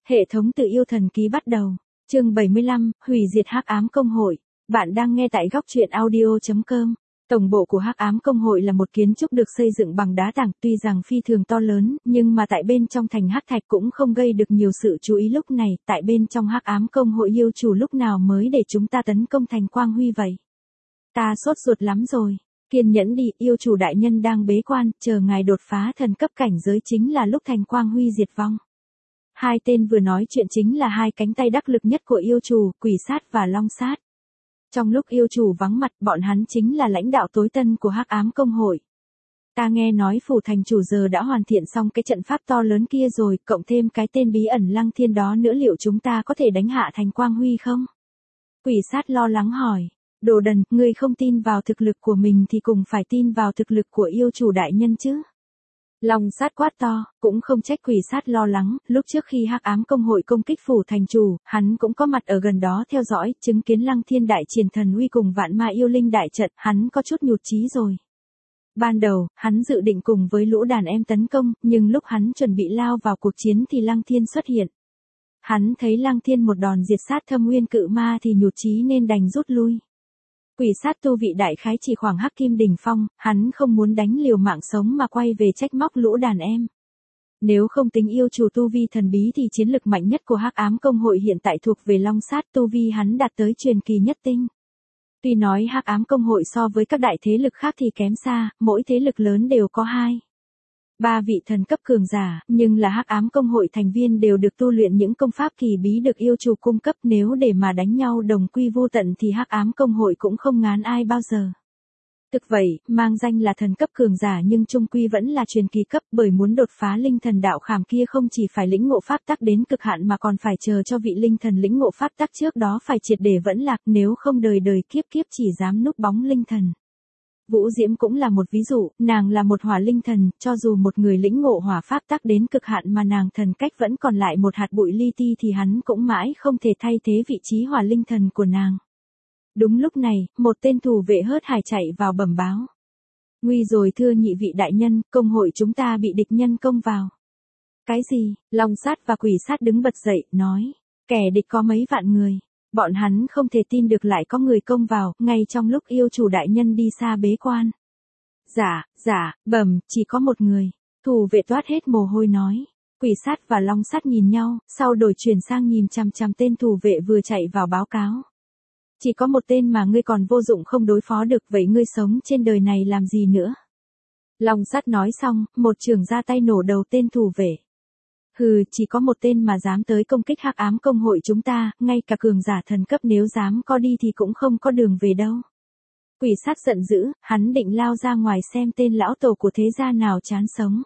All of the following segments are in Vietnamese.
Hệ thống tự yêu thần ký bắt đầu. Chương 75, hủy diệt Hắc Ám Công hội. Bạn đang nghe tại góc truyện audio.com. Tổng bộ của Hắc Ám Công hội là một kiến trúc được xây dựng bằng đá tảng, tuy rằng phi thường to lớn, nhưng mà tại bên trong thành hắc thạch cũng không gây được nhiều sự chú ý lúc này. Tại bên trong Hắc Ám Công hội yêu chủ lúc nào mới để chúng ta tấn công thành Quang Huy vậy? Ta sốt ruột lắm rồi. Kiên nhẫn đi, yêu chủ đại nhân đang bế quan, chờ ngài đột phá thần cấp cảnh giới chính là lúc thành Quang Huy diệt vong. Hai tên vừa nói chuyện chính là hai cánh tay đắc lực nhất của yêu chủ, Quỷ Sát và Long Sát. Trong lúc yêu chủ vắng mặt, bọn hắn chính là lãnh đạo tối tân của Hắc Ám Công hội. Ta nghe nói phủ thành chủ giờ đã hoàn thiện xong cái trận pháp to lớn kia rồi, cộng thêm cái tên bí ẩn Lăng Thiên đó nữa, liệu chúng ta có thể đánh hạ thành Quang Huy không? Quỷ Sát lo lắng hỏi. Đồ đần, ngươi không tin vào thực lực của mình thì cùng phải tin vào thực lực của yêu chủ đại nhân chứ. Long Sát quát to, cũng không trách Quỷ Sát lo lắng, lúc trước khi Hắc Ám Công hội công kích phủ thành chủ, hắn cũng có mặt ở gần đó theo dõi, chứng kiến Lăng Thiên đại triển thần uy cùng vạn ma yêu linh đại trận, hắn có chút nhụt chí rồi. Ban đầu, hắn dự định cùng với lũ đàn em tấn công, nhưng lúc hắn chuẩn bị lao vào cuộc chiến thì Lăng Thiên xuất hiện. Hắn thấy Lăng Thiên một đòn diệt sát Thâm Nguyên cự ma thì nhụt chí nên đành rút lui. Quỷ Sát tu vị đại khái chỉ khoảng Hắc Kim đỉnh phong, hắn không muốn đánh liều mạng sống mà quay về trách móc lũ đàn em. Nếu không tính yêu chủ tu vi thần bí thì chiến lực mạnh nhất của Hắc Ám Công hội hiện tại thuộc về Long Sát, tu vi hắn đạt tới truyền kỳ nhất tinh. Tuy nói Hắc Ám Công hội so với các đại thế lực khác thì kém xa, mỗi thế lực lớn đều có 2-3 vị thần cấp cường giả, nhưng là Hắc Ám Công hội thành viên đều được tu luyện những công pháp kỳ bí được yêu chủ cung cấp, nếu để mà đánh nhau đồng quy vô tận thì Hắc Ám Công hội cũng không ngán ai bao giờ. Thực vậy, mang danh là thần cấp cường giả nhưng chung quy vẫn là truyền kỳ cấp, bởi muốn đột phá linh thần đạo khảm kia không chỉ phải lĩnh ngộ pháp tắc đến cực hạn mà còn phải chờ cho vị linh thần lĩnh ngộ pháp tắc trước đó phải triệt để vẫn lạc, nếu không đời đời kiếp kiếp chỉ dám núp bóng linh thần. Vũ Diễm cũng là một ví dụ, nàng là một hỏa linh thần, cho dù một người lĩnh ngộ hỏa pháp tắc đến cực hạn mà nàng thần cách vẫn còn lại một hạt bụi li ti thì hắn cũng mãi không thể thay thế vị trí hỏa linh thần của nàng. Đúng lúc này, một tên thủ vệ hớt hải chạy vào bẩm báo. Nguy rồi thưa nhị vị đại nhân, công hội chúng ta bị địch nhân công vào. Cái gì? Long Sát và Quỷ Sát đứng bật dậy, nói. Kẻ địch có mấy vạn người. Bọn hắn không thể tin được lại có người công vào, ngay trong lúc yêu chủ đại nhân đi xa bế quan. Chỉ có một người. Thủ vệ toát hết mồ hôi nói. Quỷ Sát và Long Sát nhìn nhau, sau đổi chuyển sang nhìn chằm chằm tên thủ vệ vừa chạy vào báo cáo. Chỉ có một tên mà ngươi còn vô dụng không đối phó được, vậy ngươi sống trên đời này làm gì nữa? Long Sát nói xong, một chưởng ra tay nổ đầu tên thủ vệ. Hừ, chỉ có một tên mà dám tới công kích Hắc Ám Công hội chúng ta, ngay cả cường giả thần cấp nếu dám có đi thì cũng không có đường về đâu. Quỷ Sát giận dữ, hắn định lao ra ngoài xem tên lão tổ của thế gia nào chán sống.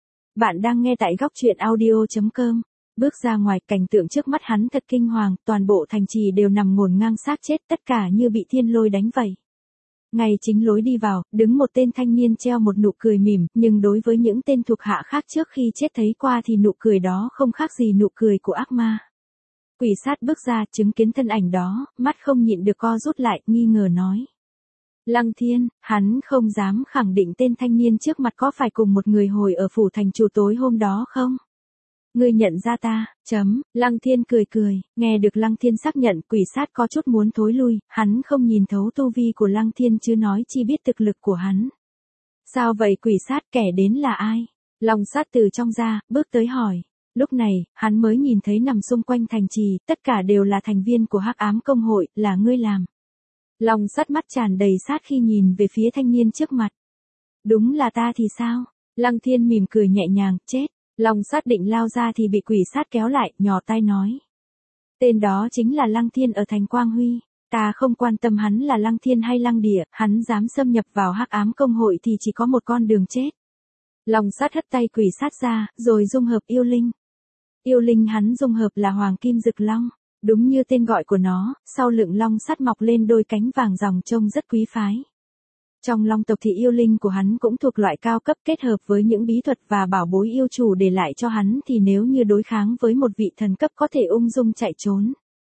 Bạn đang nghe tại góc truyện audio.com. Bước ra ngoài, cảnh tượng trước mắt hắn thật kinh hoàng, toàn bộ thành trì đều nằm ngổn ngang xác chết, tất cả như bị thiên lôi đánh vậy. Ngay chính lối đi vào, đứng một tên thanh niên treo một nụ cười mỉm, nhưng đối với những tên thuộc hạ khác trước khi chết thấy qua thì nụ cười đó không khác gì nụ cười của ác ma. Quỷ Sát bước ra, chứng kiến thân ảnh đó, mắt không nhịn được co rút lại, nghi ngờ nói. Lăng Thiên, hắn không dám khẳng định tên thanh niên trước mặt có phải cùng một người hồi ở phủ thành chủ tối hôm đó không? Ngươi nhận ra ta, Lăng Thiên cười, nghe được Lăng Thiên xác nhận, Quỷ Sát có chút muốn thối lui, hắn không nhìn thấu tu vi của Lăng Thiên chứ nói chi biết thực lực của hắn. Sao vậy Quỷ Sát, kẻ đến là ai? Long Sát từ trong ra, bước tới hỏi. Lúc này, hắn mới nhìn thấy nằm xung quanh thành trì, tất cả đều là thành viên của Hắc Ám Công hội, là ngươi làm. Long Sát mắt tràn đầy sát khi nhìn về phía thanh niên trước mặt. Đúng là ta thì sao? Lăng Thiên mỉm cười nhẹ nhàng, chết. Long Sát định lao ra thì bị Quỷ Sát kéo lại, nhỏ tai nói. Tên đó chính là Lăng Thiên ở thành Quang Huy. Ta không quan tâm hắn là Lăng Thiên hay Lăng Địa, hắn dám xâm nhập vào Hắc Ám Công hội thì chỉ có một con đường chết. Long Sát hất tay Quỷ Sát ra, rồi dung hợp yêu linh. Yêu linh hắn dung hợp là Hoàng Kim Dực Long. Đúng như tên gọi của nó, sau lưng long sắt mọc lên đôi cánh vàng ròng trông rất quý phái. Trong long tộc thì yêu linh của hắn cũng thuộc loại cao cấp, kết hợp với những bí thuật và bảo bối yêu chủ để lại cho hắn thì nếu như đối kháng với một vị thần cấp có thể ung dung chạy trốn.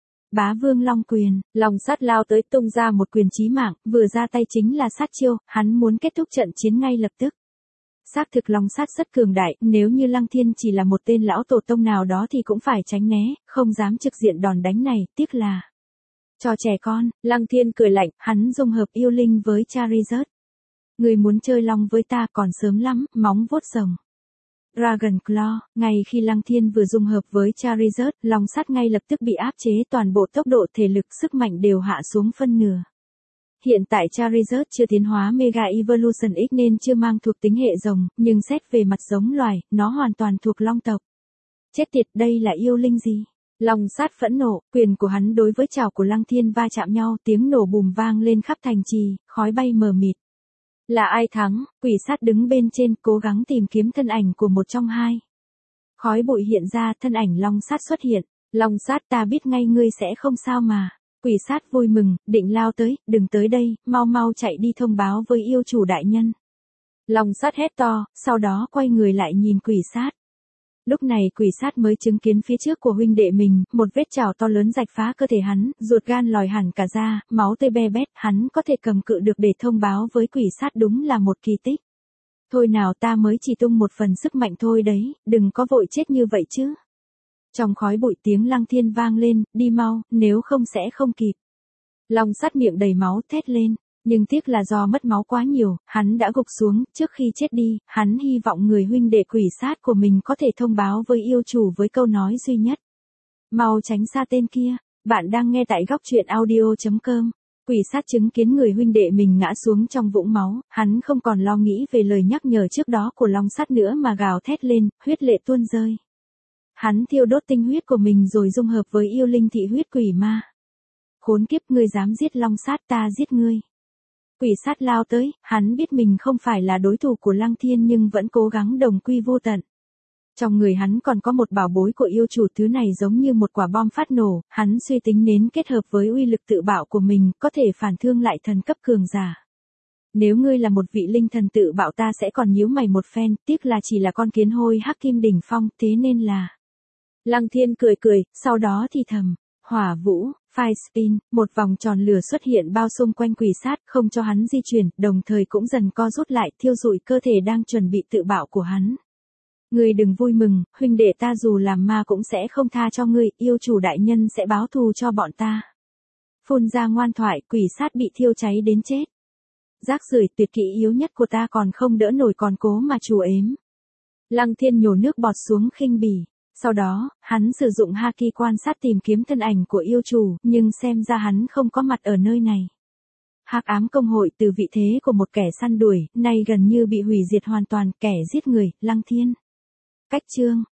Bá Vương Long Quyền, long sắt lao tới tung ra một quyền chí mạng, vừa ra tay chính là sát chiêu, hắn muốn kết thúc trận chiến ngay lập tức. Xác thực long sát rất cường đại, nếu như Lăng Thiên chỉ là một tên lão tổ tông nào đó thì cũng phải tránh né, không dám trực diện đòn đánh này, tiếc là trò trẻ con. Lăng Thiên cười lạnh, hắn dung hợp yêu linh với Charizard. Người muốn chơi long với ta còn sớm lắm, móng vuốt rồng. Dragon Claw, ngay khi Lăng Thiên vừa dung hợp với Charizard, long sát ngay lập tức bị áp chế, toàn bộ tốc độ, thể lực, sức mạnh đều hạ xuống phân nửa. Hiện tại Charizard chưa tiến hóa Mega Evolution X nên chưa mang thuộc tính hệ rồng, nhưng xét về mặt giống loài, nó hoàn toàn thuộc long tộc. Chết tiệt, đây là yêu linh gì? Long sát phẫn nộ, quyền của hắn đối với chảo của Lăng Thiên va chạm nhau, tiếng nổ bùm vang lên khắp thành trì, khói bay mờ mịt. Là ai thắng? Quỷ sát đứng bên trên, cố gắng tìm kiếm thân ảnh của một trong hai. Khói bụi hiện ra, thân ảnh long sát xuất hiện. Long sát, ta biết ngay ngươi sẽ không sao mà. Quỷ sát vui mừng, định lao tới, đừng tới đây, mau mau chạy đi thông báo với yêu chủ đại nhân. Long sát hét to, sau đó quay người lại nhìn quỷ sát. Lúc này quỷ sát mới chứng kiến phía trước của huynh đệ mình, một vết chảo to lớn rạch phá cơ thể hắn, ruột gan lòi hẳn cả ra, máu tươi be bét, hắn có thể cầm cự được để thông báo với quỷ sát, đúng là một kỳ tích. Thôi nào, ta mới chỉ tung một phần sức mạnh thôi đấy, đừng có vội chết như vậy chứ. Trong khói bụi tiếng Lăng Thiên vang lên, đi mau, nếu không sẽ không kịp. Long sát miệng đầy máu thét lên, nhưng tiếc là do mất máu quá nhiều, hắn đã gục xuống, trước khi chết đi, hắn hy vọng người huynh đệ quỷ sát của mình có thể thông báo với yêu chủ với câu nói duy nhất. Mau tránh xa tên kia, bạn đang nghe tại góc truyện audio.com. Quỷ sát chứng kiến người huynh đệ mình ngã xuống trong vũng máu, hắn không còn lo nghĩ về lời nhắc nhở trước đó của long sát nữa mà gào thét lên, huyết lệ tuôn rơi. Hắn thiêu đốt tinh huyết của mình rồi dung hợp với yêu linh thị huyết quỷ ma. Khốn kiếp, ngươi dám giết long sát, ta giết ngươi. Quỷ sát lao tới, hắn biết mình không phải là đối thủ của Lăng Thiên nhưng vẫn cố gắng đồng quy vô tận. Trong người hắn còn có một bảo bối của yêu chủ, thứ này giống như một quả bom phát nổ, hắn suy tính đến kết hợp với uy lực tự bạo của mình, có thể phản thương lại thần cấp cường giả. Nếu ngươi là một vị linh thần tự bạo ta sẽ còn nhíu mày một phen, tiếc là chỉ là con kiến hôi hắc kim đỉnh phong, thế nên là. Lăng Thiên cười cười, sau đó thì thầm, hỏa vũ, fire spin, một vòng tròn lửa xuất hiện bao xung quanh quỷ sát, không cho hắn di chuyển, đồng thời cũng dần co rút lại, thiêu rụi cơ thể đang chuẩn bị tự bạo của hắn. Ngươi đừng vui mừng, huynh đệ ta dù làm ma cũng sẽ không tha cho ngươi, yêu chủ đại nhân sẽ báo thù cho bọn ta. Phun ra ngoan thoại, quỷ sát bị thiêu cháy đến chết. Rác rưởi, tuyệt kỹ yếu nhất của ta còn không đỡ nổi, còn cố mà trù ếm. Lăng Thiên nhổ nước bọt xuống khinh bỉ. Sau đó, hắn sử dụng haki quan sát tìm kiếm thân ảnh của yêu chủ, nhưng xem ra hắn không có mặt ở nơi này. Hắc ám công hội từ vị thế của một kẻ săn đuổi, nay gần như bị hủy diệt hoàn toàn, kẻ giết người, Lăng Thiên. Cách chương